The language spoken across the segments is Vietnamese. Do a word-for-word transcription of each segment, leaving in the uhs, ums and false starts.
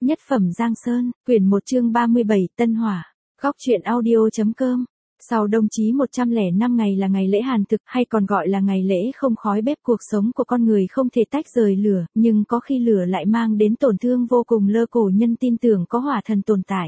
Nhất phẩm Giang Sơn, quyển một chương ba mươi bảy, Tân Hỏa. Góc truyện audio.com. Sau đông chí một trăm lẻ năm ngày là ngày lễ hàn thực, hay còn gọi là ngày lễ không khói bếp. Cuộc sống của con người không thể tách rời lửa, nhưng có khi lửa lại mang đến tổn thương vô cùng. Lơ cổ nhân tin tưởng có hỏa thần tồn tại.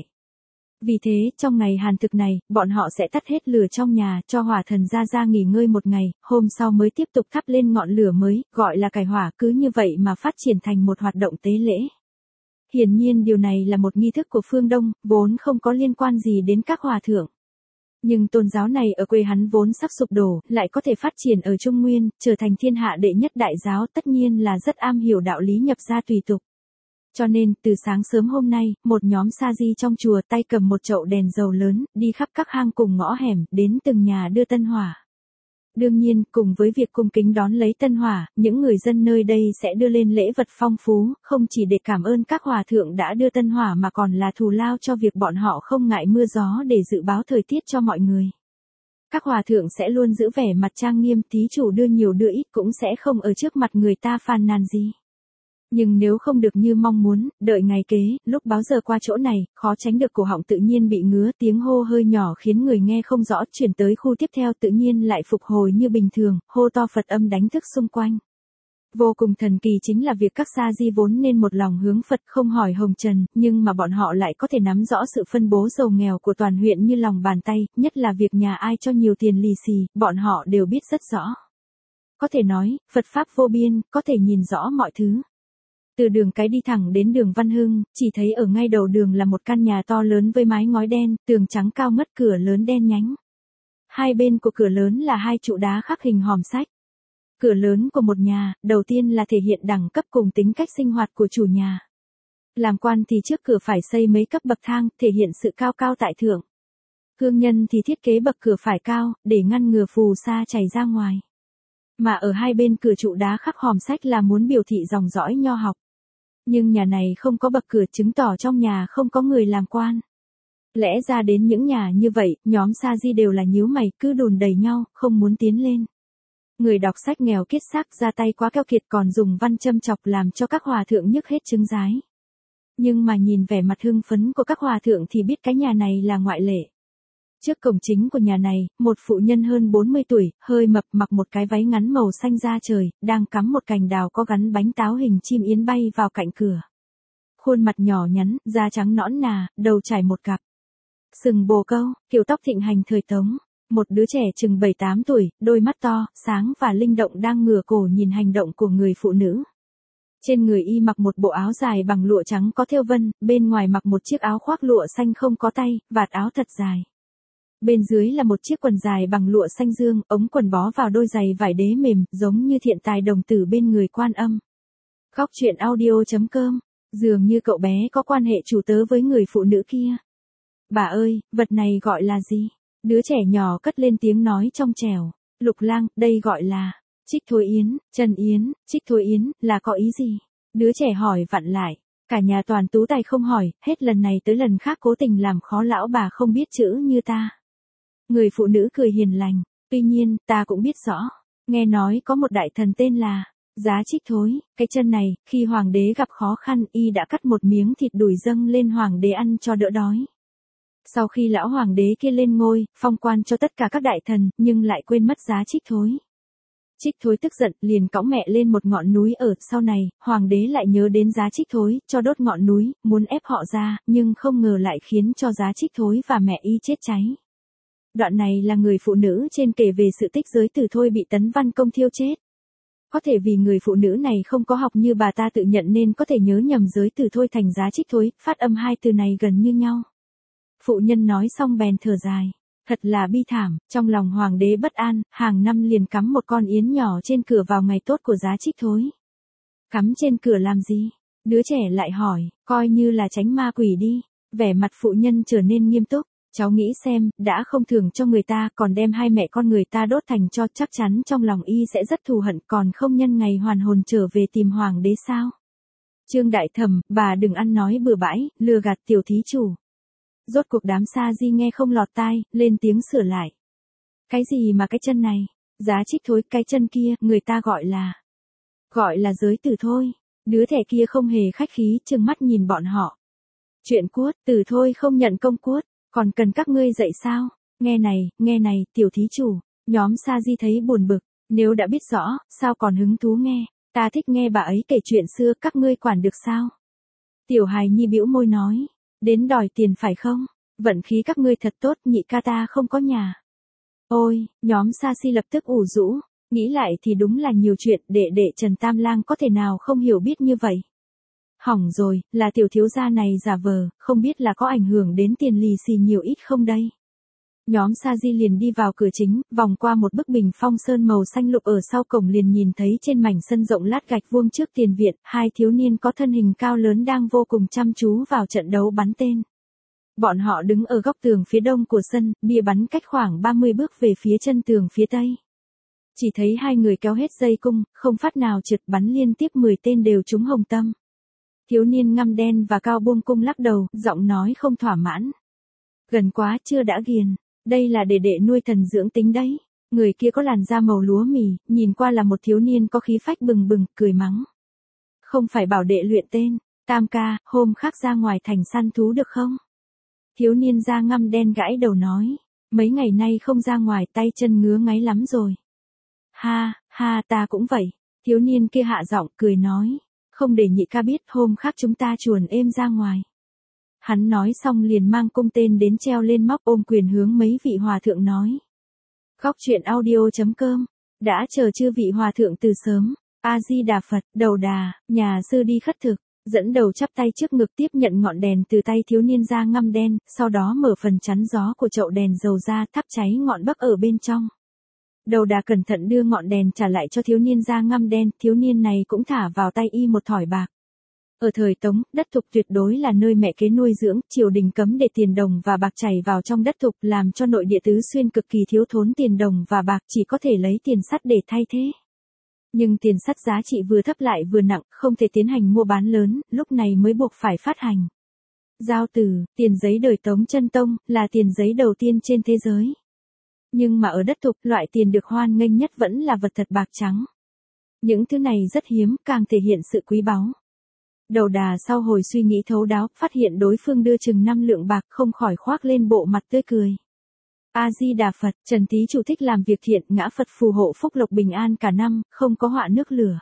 Vì thế, trong ngày hàn thực này, bọn họ sẽ tắt hết lửa trong nhà, cho hỏa thần ra ra nghỉ ngơi một ngày, hôm sau mới tiếp tục thắp lên ngọn lửa mới, gọi là cải hỏa. Cứ như vậy mà phát triển thành một hoạt động tế lễ. Hiển nhiên điều này là một nghi thức của phương Đông, vốn không có liên quan gì đến các hòa thượng. Nhưng tôn giáo này ở quê hắn vốn sắp sụp đổ, lại có thể phát triển ở Trung Nguyên, trở thành thiên hạ đệ nhất đại giáo, tất nhiên là rất am hiểu đạo lý nhập gia tùy tục. Cho nên, từ sáng sớm hôm nay, một nhóm sa di trong chùa tay cầm một chậu đèn dầu lớn, đi khắp các hang cùng ngõ hẻm, đến từng nhà đưa tân hỏa. Đương nhiên, cùng với việc cung kính đón lấy tân hỏa, những người dân nơi đây sẽ đưa lên lễ vật phong phú, không chỉ để cảm ơn các hòa thượng đã đưa tân hỏa mà còn là thù lao cho việc bọn họ không ngại mưa gió để dự báo thời tiết cho mọi người. Các hòa thượng sẽ luôn giữ vẻ mặt trang nghiêm, thí chủ đưa nhiều đưa ít cũng sẽ không ở trước mặt người ta phàn nàn gì. Nhưng nếu không được như mong muốn, đợi ngày kế, lúc báo giờ qua chỗ này, khó tránh được cổ họng tự nhiên bị ngứa, tiếng hô hơi nhỏ khiến người nghe không rõ, chuyển tới khu tiếp theo tự nhiên lại phục hồi như bình thường, hô to Phật âm đánh thức xung quanh. Vô cùng thần kỳ chính là việc các sa di vốn nên một lòng hướng Phật không hỏi hồng trần, nhưng mà bọn họ lại có thể nắm rõ sự phân bố giàu nghèo của toàn huyện như lòng bàn tay, nhất là việc nhà ai cho nhiều tiền lì xì, bọn họ đều biết rất rõ. Có thể nói, Phật Pháp vô biên, có thể nhìn rõ mọi thứ. Từ đường cái đi thẳng đến đường Văn Hưng, chỉ thấy ở ngay đầu đường là một căn nhà to lớn với mái ngói đen, tường trắng cao ngất, cửa lớn đen nhánh. Hai bên của cửa lớn là hai trụ đá khắc hình hòm sách. Cửa lớn của một nhà, đầu tiên là thể hiện đẳng cấp cùng tính cách sinh hoạt của chủ nhà. Làm quan thì trước cửa phải xây mấy cấp bậc thang, thể hiện sự cao cao tại thượng. Thương nhân thì thiết kế bậc cửa phải cao, để ngăn ngừa phù sa chảy ra ngoài. Mà ở hai bên cửa trụ đá khắc hòm sách là muốn biểu thị dòng dõi nho học. Nhưng nhà này không có bậc cửa, chứng tỏ trong nhà không có người làm quan. Lẽ ra đến những nhà như vậy, nhóm sa di đều là nhíu mày, cứ đùn đẩy nhau, không muốn tiến lên. Người đọc sách nghèo kiết xác, ra tay quá keo kiệt, còn dùng văn châm chọc làm cho các hòa thượng nhức hết trứng giái. Nhưng mà nhìn vẻ mặt hưng phấn của các hòa thượng thì biết cái nhà này là ngoại lệ. Trước cổng chính của nhà này, một phụ nhân hơn bốn mươi tuổi, hơi mập, mặc một cái váy ngắn màu xanh da trời, đang cắm một cành đào có gắn bánh táo hình chim yến bay vào cạnh cửa. Khuôn mặt nhỏ nhắn, da trắng nõn nà, đầu trải một cặp sừng bồ câu, kiểu tóc thịnh hành thời Tống. Một đứa trẻ chừng bảy tám tuổi, đôi mắt to, sáng và linh động đang ngửa cổ nhìn hành động của người phụ nữ. Trên người y mặc một bộ áo dài bằng lụa trắng có thêu vân, bên ngoài mặc một chiếc áo khoác lụa xanh không có tay, vạt áo thật dài. Bên dưới là một chiếc quần dài bằng lụa xanh dương, ống quần bó vào đôi giày vải đế mềm, giống như thiện tài đồng tử bên người Quan Âm. Góc truyện audio.com. Dường như cậu bé có quan hệ chủ tớ với người phụ nữ kia. Bà ơi, vật này gọi là gì? Đứa trẻ nhỏ cất lên tiếng nói trong trẻo. Lục lang, đây gọi là Trích Thôi Yến. Trần Yến, Trích Thôi Yến, là có ý gì? Đứa trẻ hỏi vặn lại. Cả nhà toàn tú tài không hỏi, hết lần này tới lần khác cố tình làm khó lão bà không biết chữ như ta. Người phụ nữ cười hiền lành. Tuy nhiên, ta cũng biết rõ. Nghe nói có một đại thần tên là Giá Trích Thối. Cái chân này, khi hoàng đế gặp khó khăn, y đã cắt một miếng thịt đùi dâng lên hoàng đế ăn cho đỡ đói. Sau khi lão hoàng đế kia lên ngôi, phong quan cho tất cả các đại thần, nhưng lại quên mất Giá Trích Thối. Trích Thối tức giận, liền cõng mẹ lên một ngọn núi ở, sau này, hoàng đế lại nhớ đến Giá Trích Thối, cho đốt ngọn núi, muốn ép họ ra, nhưng không ngờ lại khiến cho Giá Trích Thối và mẹ y chết cháy. Đoạn này là người phụ nữ trên kể về sự tích giới tử Thôi bị Tấn Văn Công thiêu chết. Có thể vì người phụ nữ này không có học như bà ta tự nhận nên có thể nhớ nhầm giới tử Thôi thành Giá Trích Thối, phát âm hai từ này gần như nhau. Phụ nhân nói xong bèn thở dài. Thật là bi thảm, trong lòng hoàng đế bất an, hàng năm liền cắm một con yến nhỏ trên cửa vào ngày tốt của Giá Trích Thối. Cắm trên cửa làm gì? Đứa trẻ lại hỏi, coi như là tránh ma quỷ đi. Vẻ mặt phụ nhân trở nên nghiêm túc. Cháu nghĩ xem, đã không thưởng cho người ta, còn đem hai mẹ con người ta đốt thành tro, chắc chắn trong lòng y sẽ rất thù hận, còn không nhân ngày hoàn hồn trở về tìm hoàng đế sao? Trương Đại Thẩm, bà đừng ăn nói bừa bãi, lừa gạt tiểu thí chủ. Rốt cuộc đám sa di nghe không lọt tai, lên tiếng sửa lại. Cái gì mà cái chân này? Giá Trích Thối, cái chân kia, người ta gọi là... Gọi là giới tử thôi. Đứa trẻ kia không hề khách khí, trừng mắt nhìn bọn họ. Chuyện cuốt, từ thôi không nhận công cuốt, còn cần các ngươi dạy sao? Nghe này, nghe này, tiểu thí chủ, nhóm Sa Di thấy buồn bực, nếu đã biết rõ, sao còn hứng thú nghe, ta thích nghe bà ấy kể chuyện xưa, các ngươi quản được sao? Tiểu hài nhi bĩu môi nói, đến đòi tiền phải không? Vận khí các ngươi thật tốt, nhị ca ta không có nhà. Ôi, nhóm Sa Si lập tức ủ rũ, nghĩ lại thì đúng là nhiều chuyện, đệ đệ Trần Tam Lang có thể nào không hiểu biết như vậy. Hỏng rồi, là tiểu thiếu gia này giả vờ, không biết là có ảnh hưởng đến tiền lì xì nhiều ít không đây. Nhóm Sa Di liền đi vào cửa chính, vòng qua một bức bình phong sơn màu xanh lục ở sau cổng liền nhìn thấy trên mảnh sân rộng lát gạch vuông trước tiền viện, hai thiếu niên có thân hình cao lớn đang vô cùng chăm chú vào trận đấu bắn tên. Bọn họ đứng ở góc tường phía đông của sân, bia bắn cách khoảng ba mươi bước về phía chân tường phía tây. Chỉ thấy hai người kéo hết dây cung, không phát nào trượt, bắn liên tiếp mười tên đều trúng hồng tâm. Thiếu niên ngăm đen và cao buông cung lắc đầu, giọng nói không thỏa mãn. Gần quá chưa đã ghiền, đây là để đệ nuôi thần dưỡng tính đấy. Người kia có làn da màu lúa mì, nhìn qua là một thiếu niên có khí phách bừng bừng, cười mắng. Không phải bảo đệ luyện tên, Tam ca, hôm khác ra ngoài thành săn thú được không? Thiếu niên da ngăm đen gãi đầu nói, mấy ngày nay không ra ngoài tay chân ngứa ngáy lắm rồi. Ha, ha ta cũng vậy, thiếu niên kia hạ giọng cười nói, không để nhị ca biết hôm khác chúng ta chuồn êm ra ngoài. Hắn nói xong liền mang cung tên đến treo lên móc, ôm quyền hướng mấy vị hòa thượng nói. Góc truyện audio.com, đã chờ chư vị hòa thượng từ sớm, A-di-đà Phật, đầu đà, nhà sư đi khất thực. Dẫn đầu chắp tay trước ngực tiếp nhận ngọn đèn từ tay thiếu niên da ngăm đen, sau đó mở phần chắn gió của chậu đèn dầu ra, thắp cháy ngọn bấc ở bên trong. Đầu đà cẩn thận đưa ngọn đèn trả lại cho thiếu niên da ngăm đen, thiếu niên này cũng thả vào tay y một thỏi bạc. Ở thời Tống, đất thục tuyệt đối là nơi mẹ kế nuôi dưỡng, triều đình cấm để tiền đồng và bạc chảy vào trong đất thục, làm cho nội địa Tứ Xuyên cực kỳ thiếu thốn tiền đồng và bạc, chỉ có thể lấy tiền sắt để thay thế. Nhưng tiền sắt giá trị vừa thấp lại vừa nặng, không thể tiến hành mua bán lớn, lúc này mới buộc phải phát hành. Giao tử, tiền giấy đời Tống Chân Tông, là tiền giấy đầu tiên trên thế giới. Nhưng mà ở đất thục, loại tiền được hoan nghênh nhất vẫn là vật thật bạc trắng. Những thứ này rất hiếm, càng thể hiện sự quý báu. Đầu đà sau hồi suy nghĩ thấu đáo, phát hiện đối phương đưa chừng năm lượng bạc, không khỏi khoác lên bộ mặt tươi cười. A-di-đà Phật, Trần thí chủ thích làm việc thiện, ngã Phật phù hộ phúc lộc bình an cả năm, không có họa nước lửa.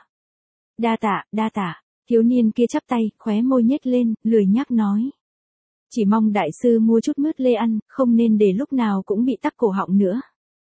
Đa tạ, đa tạ, thiếu niên kia chắp tay, khóe môi nhếch lên, lười nhác nói. Chỉ mong đại sư mua chút mứt lê ăn, không nên để lúc nào cũng bị tắc cổ họng nữa.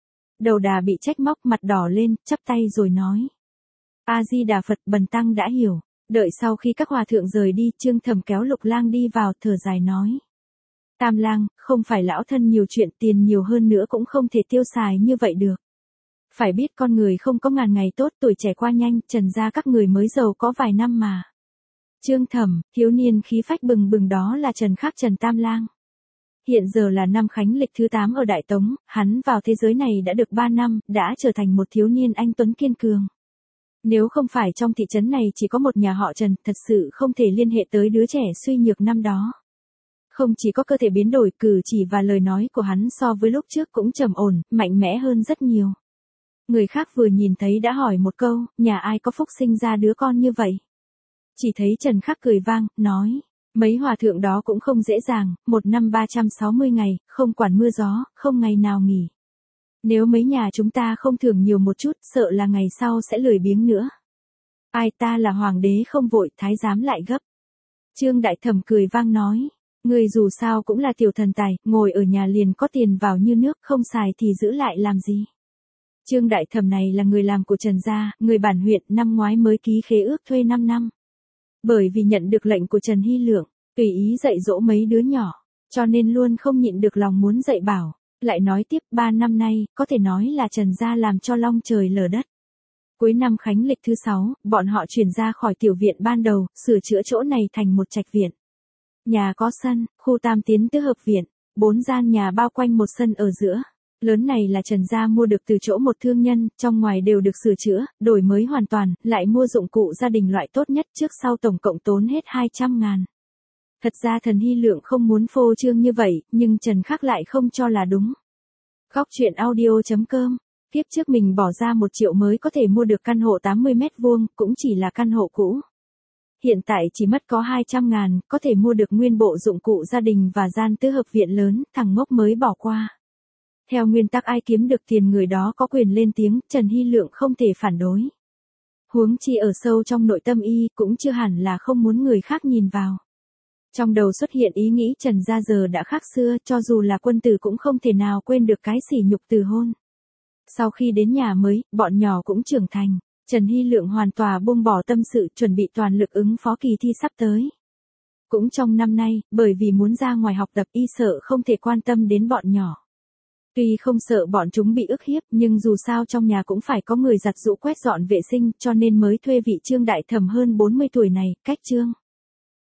Đầu đà bị trách móc, mặt đỏ lên, chắp tay rồi nói. A-di-đà Phật, bần tăng đã hiểu. Đợi sau khi các hòa thượng rời đi, Trương Thẩm kéo Lục Lang đi vào, thở dài nói. Tam Lang, không phải lão thân nhiều chuyện, tiền nhiều hơn nữa cũng không thể tiêu xài như vậy được. Phải biết con người không có ngàn ngày tốt, tuổi trẻ qua nhanh, Trần gia các người mới giàu có vài năm mà. Trương Thẩm, thiếu niên khí phách bừng bừng đó là Trần khác Trần Tam Lang. Hiện giờ là năm Khánh lịch thứ tám ở Đại Tống, hắn vào thế giới này đã được ba năm, đã trở thành một thiếu niên anh tuấn kiên cường. Nếu không phải trong thị trấn này chỉ có một nhà họ Trần, thật sự không thể liên hệ tới đứa trẻ suy nhược năm đó. Không chỉ có cơ thể biến đổi, cử chỉ và lời nói của hắn so với lúc trước cũng trầm ổn, mạnh mẽ hơn rất nhiều. Người khác vừa nhìn thấy đã hỏi một câu, nhà ai có phúc sinh ra đứa con như vậy? Chỉ thấy Trần Khắc cười vang, nói, mấy hòa thượng đó cũng không dễ dàng, một năm ba trăm sáu mươi ngày, không quản mưa gió, không ngày nào nghỉ. Nếu mấy nhà chúng ta không thưởng nhiều một chút, sợ là ngày sau sẽ lười biếng nữa. Ai ta là hoàng đế không vội, thái giám lại gấp. Trương Đại Thẩm cười vang nói, người dù sao cũng là tiểu thần tài, ngồi ở nhà liền có tiền vào như nước, không xài thì giữ lại làm gì. Trương Đại Thẩm này là người làm của Trần gia, người bản huyện, năm ngoái mới ký khế ước thuê năm năm. Bởi vì nhận được lệnh của Trần Hy Lượng, tùy ý dạy dỗ mấy đứa nhỏ, cho nên luôn không nhịn được lòng muốn dạy bảo. Lại nói tiếp, ba năm nay, có thể nói là Trần gia làm cho long trời lở đất. Cuối năm Khánh lịch thứ sáu, bọn họ chuyển ra khỏi tiểu viện ban đầu, sửa chữa chỗ này thành một trạch viện. Nhà có sân, khu tam tiến tứ hợp viện, bốn gian nhà bao quanh một sân ở giữa. Lớn này là Trần gia mua được từ chỗ một thương nhân, trong ngoài đều được sửa chữa, đổi mới hoàn toàn, lại mua dụng cụ gia đình loại tốt nhất, trước sau tổng cộng tốn hết hai trăm ngàn. Thật ra thần Hy Lượng không muốn phô trương như vậy, nhưng Trần Khắc lại không cho là đúng. Góc truyện audio.com, kiếp trước mình bỏ ra một triệu mới có thể mua được căn hộ tám mươi mét vuông, cũng chỉ là căn hộ cũ. hiện tại chỉ mất có hai trăm ngàn, có thể mua được nguyên bộ dụng cụ gia đình và gian tứ hợp viện lớn, thằng ngốc mới bỏ qua. Theo nguyên tắc ai kiếm được tiền người đó có quyền lên tiếng, Trần Hy Lượng không thể phản đối. Huống chi ở sâu trong nội tâm y, cũng chưa hẳn là không muốn người khác nhìn vào. Trong đầu xuất hiện ý nghĩ Trần gia giờ đã khác xưa, cho dù là quân tử cũng không thể nào quên được cái sỉ nhục từ hôn. Sau khi đến nhà mới, bọn nhỏ cũng trưởng thành, Trần Hy Lượng hoàn toàn buông bỏ tâm sự chuẩn bị toàn lực ứng phó kỳ thi sắp tới. Cũng trong năm nay, bởi vì muốn ra ngoài học tập y sợ không thể quan tâm đến bọn nhỏ. Tuy không sợ bọn chúng bị ức hiếp nhưng dù sao trong nhà cũng phải có người giặt giũ quét dọn vệ sinh cho nên mới thuê vị Trương đại thẩm hơn bốn mươi tuổi này, cách Trương